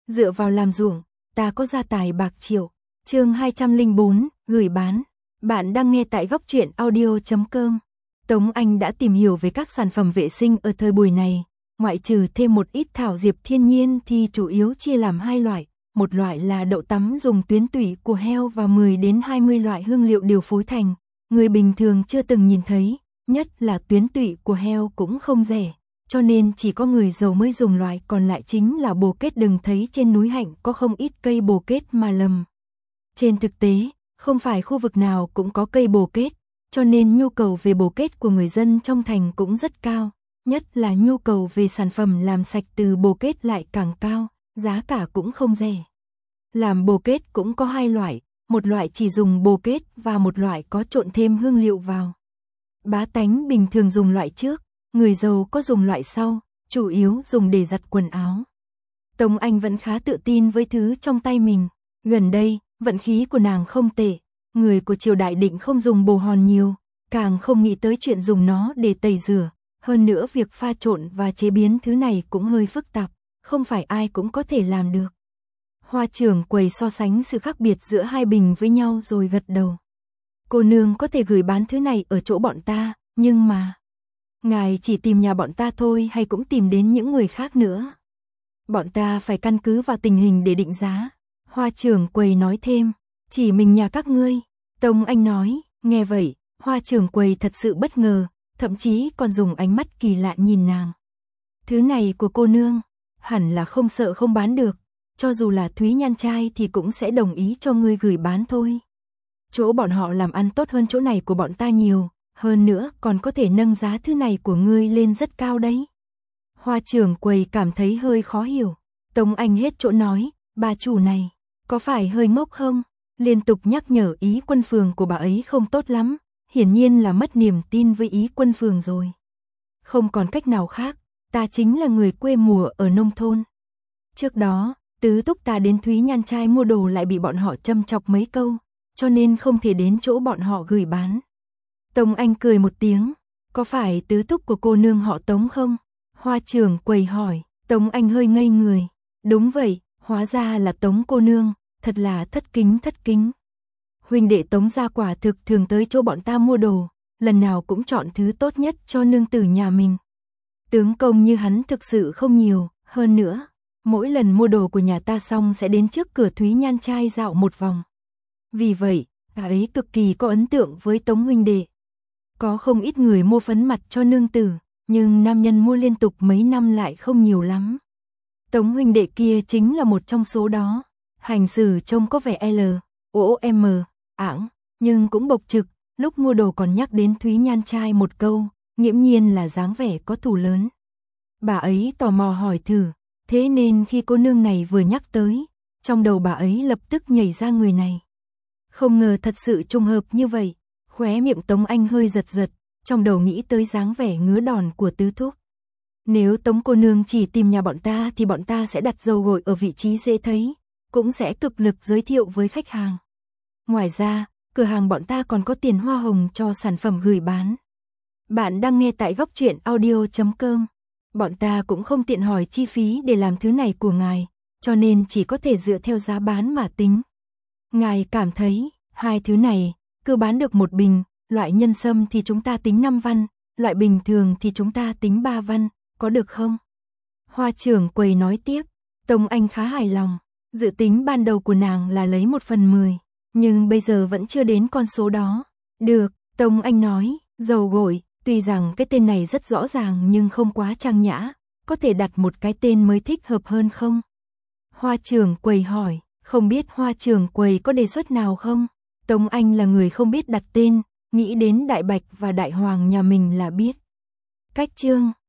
dựa vào làm ruộng, ta có gia tài bạc triệu. Chương 204, gửi bán. Bạn đang nghe tại góc truyện audio.com. Tống Anh đã tìm hiểu về các sản phẩm vệ sinh ở thời buổi này, ngoại trừ thêm một ít thảo diệp thiên nhiên thì chủ yếu chia làm hai loại, một loại là đậu tắm dùng tuyến tủy của heo và 10 đến 20 loại hương liệu điều phối thành, người bình thường chưa từng nhìn thấy, nhất là tuyến tủy của heo cũng không rẻ, cho nên chỉ có người giàu mới dùng loại, còn lại chính là bồ kết. Đừng thấy trên núi Hạnh có không ít cây bồ kết mà lầm. Trên thực tế, không phải khu vực nào cũng có cây bồ kết, cho nên nhu cầu về bồ kết của người dân trong thành cũng rất cao, nhất là nhu cầu về sản phẩm làm sạch từ bồ kết lại càng cao, giá cả cũng không rẻ. Làm bồ kết cũng có hai loại, một loại chỉ dùng bồ kết và một loại có trộn thêm hương liệu vào. Bá tánh bình thường dùng loại trước, người giàu có dùng loại sau, chủ yếu dùng để giặt quần áo. Tống Anh vẫn khá tự tin với thứ trong tay mình, gần đây, vận khí của nàng không tệ, người của triều đại định không dùng bồ hòn nhiều, càng không nghĩ tới chuyện dùng nó để tẩy rửa, hơn nữa việc pha trộn và chế biến thứ này cũng hơi phức tạp, không phải ai cũng có thể làm được. Hoa trưởng quầy so sánh sự khác biệt giữa hai bình với nhau rồi gật đầu. Cô nương có thể gửi bán thứ này ở chỗ bọn ta, nhưng mà ngài chỉ tìm nhà bọn ta thôi hay cũng tìm đến những người khác nữa? Bọn ta phải căn cứ vào tình hình để định giá. Hoa trưởng quầy nói thêm, chỉ mình nhà các ngươi. Tống Anh nói, nghe vậy, hoa trưởng quầy thật sự bất ngờ, thậm chí còn dùng ánh mắt kỳ lạ nhìn nàng. Thứ này của cô nương, hẳn là không sợ không bán được, cho dù là Thúy Nhan trai thì cũng sẽ đồng ý cho ngươi gửi bán thôi. Chỗ bọn họ làm ăn tốt hơn chỗ này của bọn ta nhiều, hơn nữa còn có thể nâng giá thứ này của ngươi lên rất cao đấy. Hoa trưởng quầy cảm thấy hơi khó hiểu. Tống Anh hết chỗ nói, bà chủ này, có phải hơi ngốc không? Liên tục nhắc nhở Ý Quân Phường của bà ấy không tốt lắm, hiển nhiên là mất niềm tin với Ý Quân Phường rồi. Không còn cách nào khác, ta chính là người quê mùa ở nông thôn. Trước đó, tứ thúc ta đến Thúy Nhan trai mua đồ lại bị bọn họ châm chọc mấy câu, cho nên không thể đến chỗ bọn họ gửi bán. Tống Anh cười một tiếng, có phải tứ thúc của cô nương họ Tống không? Hoa trưởng quầy hỏi. Tống Anh hơi ngây người, đúng vậy, hóa ra là Tống cô nương, thật là thất kính. Huynh đệ Tống gia quả thực thường tới chỗ bọn ta mua đồ, lần nào cũng chọn thứ tốt nhất cho nương tử nhà mình. Tướng công như hắn thực sự không nhiều, hơn nữa, mỗi lần mua đồ của nhà ta xong sẽ đến trước cửa Thúy Nhan trai dạo một vòng. Vì vậy, bà ấy cực kỳ có ấn tượng với Tống huynh đệ. Có không ít người mua phấn mặt cho nương tử, nhưng nam nhân mua liên tục mấy năm lại không nhiều lắm. Tống huynh đệ kia chính là một trong số đó, hành xử trông có vẻ L.O.M. ảng, nhưng cũng bộc trực, lúc mua đồ còn nhắc đến Thúy Nhan trai một câu, nghiễm nhiên là dáng vẻ có thù lớn. Bà ấy tò mò hỏi thử, thế nên khi cô nương này vừa nhắc tới, trong đầu bà ấy lập tức nhảy ra người này. Không ngờ thật sự trùng hợp như vậy, khóe miệng Tống Anh hơi giật, trong đầu nghĩ tới dáng vẻ ngứa đòn của tứ thúc. Nếu Tống cô nương chỉ tìm nhà bọn ta thì bọn ta sẽ đặt dầu gội ở vị trí dễ thấy, cũng sẽ cực lực giới thiệu với khách hàng. Ngoài ra, cửa hàng bọn ta còn có tiền hoa hồng cho sản phẩm gửi bán. Bạn đang nghe tại góc truyện audio.com. Bọn ta cũng không tiện hỏi chi phí để làm thứ này của ngài, cho nên chỉ có thể dựa theo giá bán mà tính. Ngài cảm thấy, hai thứ này, cứ bán được một bình, loại nhân sâm thì chúng ta tính 5 văn, loại bình thường thì chúng ta tính 3 văn, có được không? Hoa trưởng quầy nói tiếp, Tống Anh khá hài lòng, dự tính ban đầu của nàng là lấy 1/10, nhưng bây giờ vẫn chưa đến con số đó. Được, Tống Anh nói, dầu gội, tuy rằng cái tên này rất rõ ràng nhưng không quá trang nhã, có thể đặt một cái tên mới thích hợp hơn không? Hoa trưởng quầy hỏi, không biết hoa trưởng quầy có đề xuất nào không? Tống Anh là người không biết đặt tên, nghĩ đến Đại Bạch và Đại Hoàng nhà mình là biết. Cách chương